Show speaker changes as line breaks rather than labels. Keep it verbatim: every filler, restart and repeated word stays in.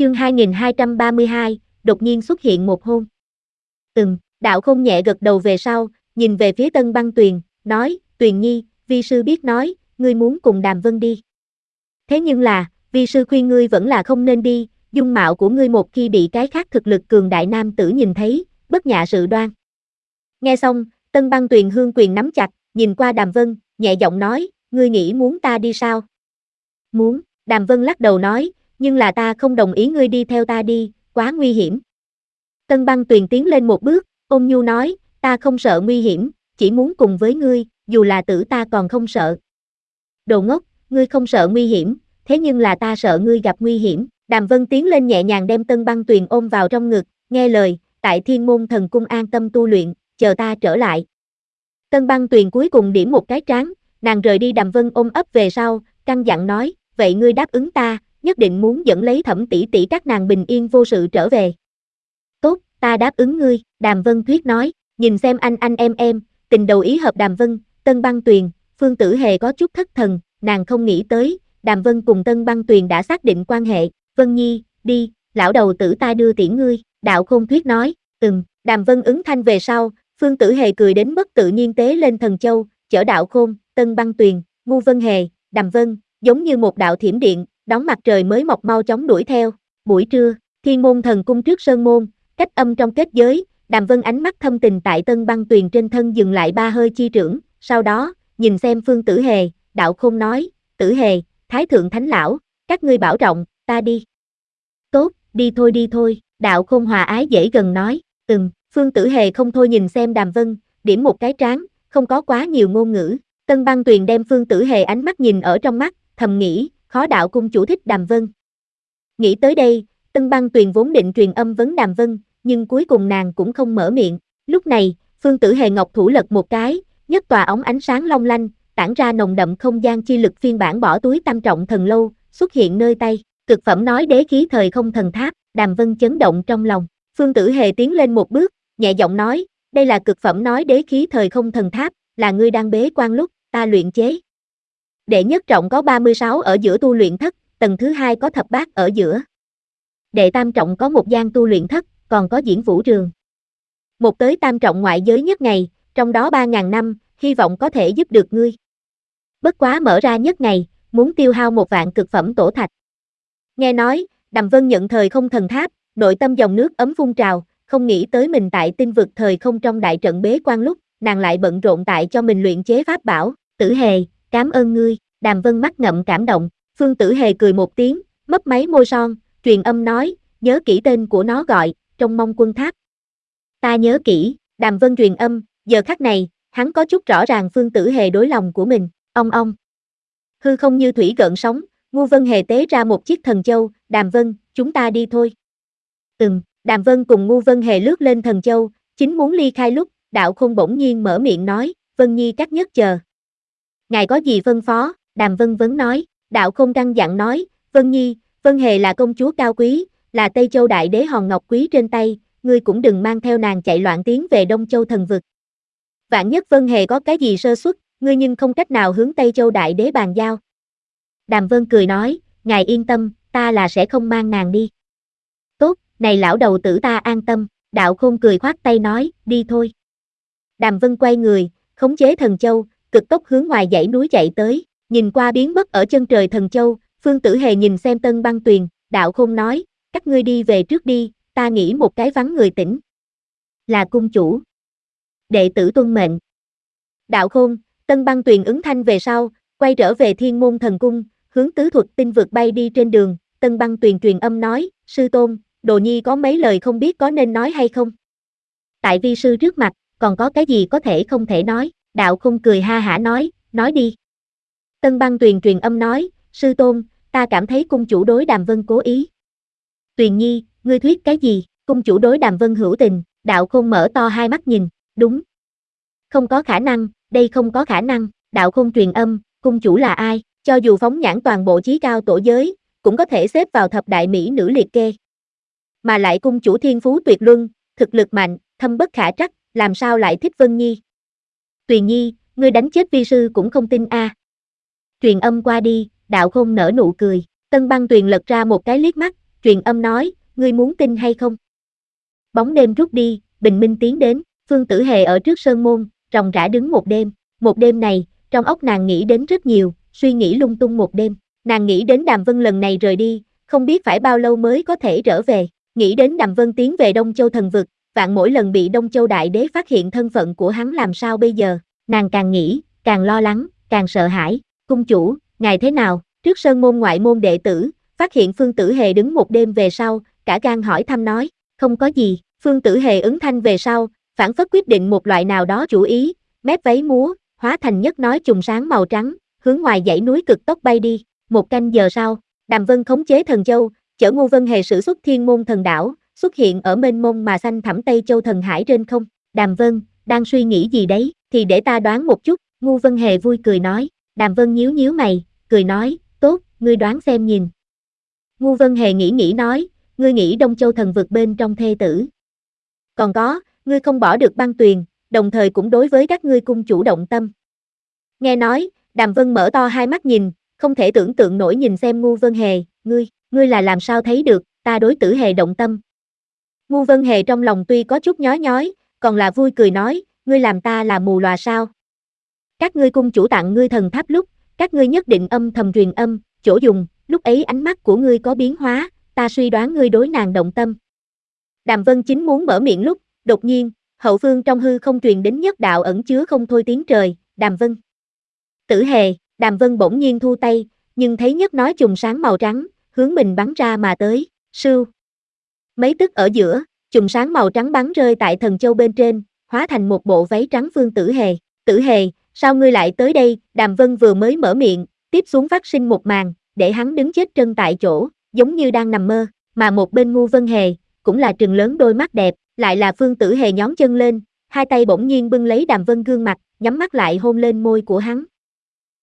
Chương hai nghìn hai trăm ba mươi hai, đột nhiên xuất hiện một hôn. Ừm, Đạo Khôn nhẹ gật đầu về sau, nhìn về phía Tân Băng Tuyền, nói, Tuyền Nhi, vi sư biết nói, ngươi muốn cùng Đàm Vân đi. Thế nhưng là, vi sư khuyên ngươi vẫn là không nên đi, dung mạo của ngươi một khi bị cái khác thực lực cường đại nam tử nhìn thấy, bất nhạ sự đoan. Nghe xong, Tân Băng Tuyền hương quyền nắm chặt, nhìn qua Đàm Vân, nhẹ giọng nói, ngươi nghĩ muốn ta đi sao? Muốn, Đàm Vân lắc đầu nói, nhưng là ta không đồng ý ngươi đi theo ta đi, quá nguy hiểm. Tân Băng Tuyền tiến lên một bước, ôn nhu nói, ta không sợ nguy hiểm, chỉ muốn cùng với ngươi, dù là tử ta còn không sợ. Đồ ngốc, ngươi không sợ nguy hiểm, thế nhưng là ta sợ ngươi gặp nguy hiểm. Đàm Vân tiến lên nhẹ nhàng đem Tân Băng Tuyền ôm vào trong ngực, nghe lời, tại Thiên Môn Thần Cung an tâm tu luyện, chờ ta trở lại. Tân Băng Tuyền cuối cùng điểm một cái trán, nàng rời đi. Đàm Vân ôm ấp về sau, căn dặn nói, vậy ngươi đáp ứng ta, nhất định muốn dẫn lấy Thẩm tỷ tỷ các nàng bình yên vô sự trở về. Tốt, ta đáp ứng ngươi, Đàm Vân Thuyết nói, nhìn xem anh anh em em, tình đầu ý hợp. Đàm Vân, Tân Băng Tuyền, Phương Tử Hề có chút thất thần, nàng không nghĩ tới, Đàm Vân cùng Tân Băng Tuyền đã xác định quan hệ. Vân Nhi, đi, lão đầu tử ta đưa tiễn ngươi, Đạo Khôn Thuyết nói, ừm, Đàm Vân ứng thanh về sau, Phương Tử Hề cười đến bất tự nhiên tế lên thần châu, chở Đạo Khôn, Tân Băng Tuyền, Ngu Vân Hề, Đàm Vân, giống như một đạo thiểm điện, đón mặt trời mới mọc mau chóng đuổi theo. Buổi trưa, Thiên Môn Thần Cung trước sơn môn, cách âm trong kết giới, Đàm Vân ánh mắt thâm tình tại Tân Băng Tuyền trên thân dừng lại ba hơi chi trưởng, sau đó, nhìn xem Phương Tử Hề, Đạo Khôn nói, Tử Hề, Thái Thượng Thánh Lão, các ngươi bảo trọng, ta đi. Tốt, đi thôi đi thôi, Đạo Khôn hòa ái dễ gần nói, ừm, Phương Tử Hề không thôi nhìn xem Đàm Vân, điểm một cái trán, không có quá nhiều ngôn ngữ. Tân Băng Tuyền đem Phương Tử Hề ánh mắt nhìn ở trong mắt, thầm nghĩ, khó đạo cung chủ thích Đàm Vân. Nghĩ tới đây, Tân Băng Tuyền vốn định truyền âm vấn Đàm Vân, nhưng cuối cùng nàng cũng không mở miệng. Lúc này, Phương Tử Hề ngọc thủ lật một cái, nhất tòa ống ánh sáng long lanh, tản ra nồng đậm không gian chi lực phiên bản bỏ túi tam trọng thần lâu, xuất hiện nơi tay. Cực phẩm nói đế khí thời không thần tháp. Đàm Vân chấn động trong lòng. Phương Tử Hề tiến lên một bước, nhẹ giọng nói, đây là cực phẩm nói đế khí thời không thần tháp, là ngươi đang bế quan lúc ta luyện chế. Đệ nhất trọng có ba mươi sáu ở giữa tu luyện thất, tầng thứ hai có thập bát ở giữa. Đệ tam trọng có một gian tu luyện thất, còn có diễn vũ trường. Một tới tam trọng ngoại giới nhất ngày, trong đó ba ngàn năm, hy vọng có thể giúp được ngươi. Bất quá mở ra nhất ngày, muốn tiêu hao một vạn cực phẩm tổ thạch. Nghe nói, Đàm Vân nhận thời không thần tháp, nội tâm dòng nước ấm phun trào, không nghĩ tới mình tại tinh vực thời không trong đại trận bế quan lúc, nàng lại bận rộn tại cho mình luyện chế pháp bảo. Tử Hề, cảm ơn ngươi. Đàm Vân mắt ngậm cảm động. Phương Tử Hề cười một tiếng, mấp máy môi son, truyền âm nói, nhớ kỹ tên của nó gọi, Trong Mông Quân Tháp. Ta nhớ kỹ. Đàm Vân truyền âm, giờ khắc này, hắn có chút rõ ràng Phương Tử Hề đối lòng của mình. Ong ong. Hư không như thủy gợn sóng, Ngu Vân Hề tế ra một chiếc thần châu, Đàm Vân, chúng ta đi thôi. Ừm, Đàm Vân cùng Ngu Vân Hề lướt lên thần châu, chính muốn ly khai lúc, Đạo Khôn bỗng nhiên mở miệng nói, Vân Nhi cắt nhất chờ. Ngài có gì phân phó? Đàm Vân vấn nói. Đạo Khôn căn dặn nói, Vân Nhi, Vân Hề là công chúa cao quý, là Tây Châu Đại Đế hòn ngọc quý trên tay, ngươi cũng đừng mang theo nàng chạy loạn tiến về Đông Châu thần vực. Vạn nhất Vân Hề có cái gì sơ suất, ngươi nhưng không cách nào hướng Tây Châu Đại Đế bàn giao. Đàm Vân cười nói, ngài yên tâm, ta là sẽ không mang nàng đi. Tốt, này lão đầu tử ta an tâm. Đạo Khôn cười khoát tay nói, đi thôi. Đàm Vân quay người, khống chế thần châu, cực tốc hướng ngoài dãy núi chạy tới, nhìn qua biến mất ở chân trời thần châu. Phương Tử Hề nhìn xem Tân Băng Tuyền, Đạo Khôn nói, các ngươi đi về trước đi, ta nghĩ một cái vắng người tỉnh. Là cung chủ. Đệ tử tuân mệnh. Đạo Khôn, Tân Băng Tuyền ứng thanh về sau, quay trở về Thiên Môn Thần Cung, hướng tứ thuật tinh vực bay đi. Trên đường, Tân Băng Tuyền truyền âm nói, sư tôn, Đồ Nhi có mấy lời không biết có nên nói hay không. Tại vi sư trước mặt, còn có cái gì có thể không thể nói. Đạo Khôn cười ha hả nói, nói đi. Tân Băng Tuyền truyền âm nói, sư tôn, ta cảm thấy cung chủ đối Đàm Vân cố ý. Tuyền Nhi, ngươi thuyết cái gì? Cung chủ đối Đàm Vân hữu tình. Đạo Khôn mở to hai mắt nhìn, đúng. Không có khả năng, đây không có khả năng. Đạo Khôn truyền âm, cung chủ là ai? Cho dù phóng nhãn toàn bộ chí cao tổ giới, cũng có thể xếp vào thập đại mỹ nữ liệt kê. Mà lại cung chủ thiên phú tuyệt luân, thực lực mạnh, thâm bất khả trắc, làm sao lại thích Vân Nhi? Tuyền Nhi, ngươi đánh chết vi sư cũng không tin a. À. Truyền âm qua đi, Đạo Khôn nở nụ cười. Tân Băng Tuyền lật ra một cái liếc mắt, truyền âm nói, ngươi muốn tin hay không? Bóng đêm rút đi, bình minh tiến đến, Phương Tử Hề ở trước sơn môn, ròng rã đứng một đêm. Một đêm này, trong óc nàng nghĩ đến rất nhiều, suy nghĩ lung tung một đêm. Nàng nghĩ đến Đàm Vân lần này rời đi, không biết phải bao lâu mới có thể trở về. Nghĩ đến Đàm Vân tiến về Đông Châu thần vực, vạn mỗi lần bị Đông Châu đại đế phát hiện thân phận của hắn làm sao bây giờ. Nàng càng nghĩ, càng lo lắng, càng sợ hãi. Cung chủ, ngài thế nào? Trước sơn môn ngoại môn đệ tử, phát hiện Phương Tử Hề đứng một đêm về sau, cả gan hỏi thăm nói, không có gì. Phương Tử Hề ứng thanh về sau, phản phất quyết định một loại nào đó chủ ý, mép váy múa, hóa thành nhất nói chùm sáng màu trắng, hướng ngoài dãy núi cực tốc bay đi. Một canh giờ sau, Đàm Vân khống chế thần châu, chở Ngô Vân Hề sử xuất thiên môn thần đảo, xuất hiện ở mênh mông mà xanh thẳm Tây Châu thần hải trên không. Đàm Vân, đang suy nghĩ gì đấy, thì để ta đoán một chút, Ngô Vân Hề vui cười nói. Đàm Vân nhíu nhíu mày, cười nói, tốt, ngươi đoán xem nhìn. Ngô Vân Hề nghĩ nghĩ nói, ngươi nghĩ Đông Châu thần vực bên trong thê tử. Còn có, ngươi không bỏ được băng tuyền, đồng thời cũng đối với các ngươi cung chủ động tâm. Nghe nói, Đàm Vân mở to hai mắt nhìn, không thể tưởng tượng nổi nhìn xem Ngô Vân Hề, ngươi, ngươi là làm sao thấy được, ta đối Tử Hề động tâm. Ngô Vân Hề trong lòng tuy có chút nhói nhói, còn là vui cười nói, ngươi làm ta là mù lòa sao? Các ngươi cung chủ tặng ngươi thần tháp lúc, các ngươi nhất định âm thầm truyền âm, chỗ dùng, lúc ấy ánh mắt của ngươi có biến hóa, ta suy đoán ngươi đối nàng động tâm. Đàm Vân chính muốn mở miệng lúc, đột nhiên, hậu phương trong hư không truyền đến nhất đạo ẩn chứa không thôi tiếng trời, Đàm Vân. Tử Hề, Đàm Vân bỗng nhiên thu tay, nhưng thấy nhất nói chùm sáng màu trắng, hướng mình bắn ra mà tới, sưu. Mấy tức ở giữa, chùm sáng màu trắng bắn rơi tại thần châu bên trên, hóa thành một bộ váy trắng Phương Tử Hề. Tử Hề, sao ngươi lại tới đây? Đàm Vân vừa mới mở miệng, tiếp xuống phát sinh một màn, để hắn đứng chết chân tại chỗ, giống như đang nằm mơ, mà một bên Ngô Vân Hề, cũng là trừng lớn đôi mắt đẹp, lại là Phương Tử Hề nhón chân lên, hai tay bỗng nhiên bưng lấy Đàm Vân gương mặt, nhắm mắt lại hôn lên môi của hắn.